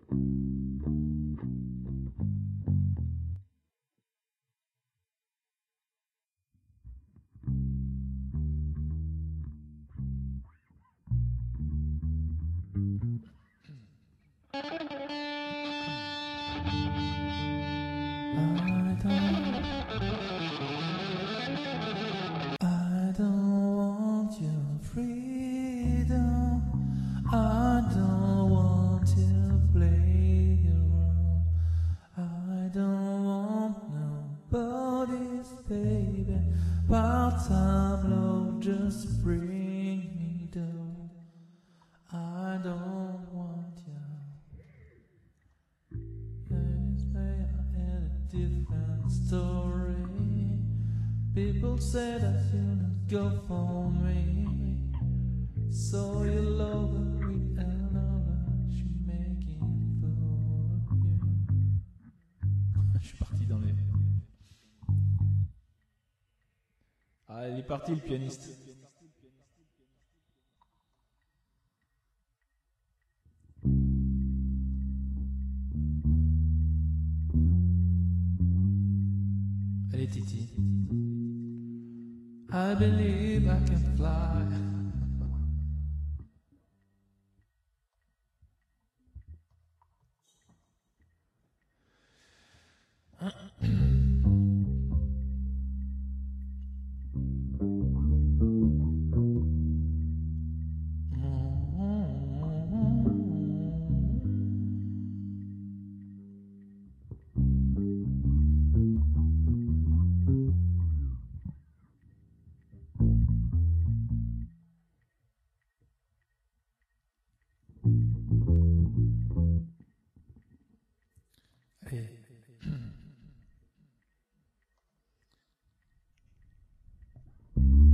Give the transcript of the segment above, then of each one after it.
I don't want your freedom. I don't want to play around. I don't want nobody's baby. Part-time love just bring me down. I don't want you. Yes, babe, I had a different story. People say that you're not good for me. So you love her with another, she making fool of you. Je suis parti dans les... Ah, il est parti le pianiste. Allez Titi. I believe I can fly.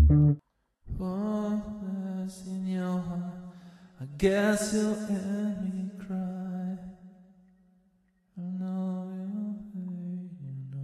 What's in your heart? I guess you'll end me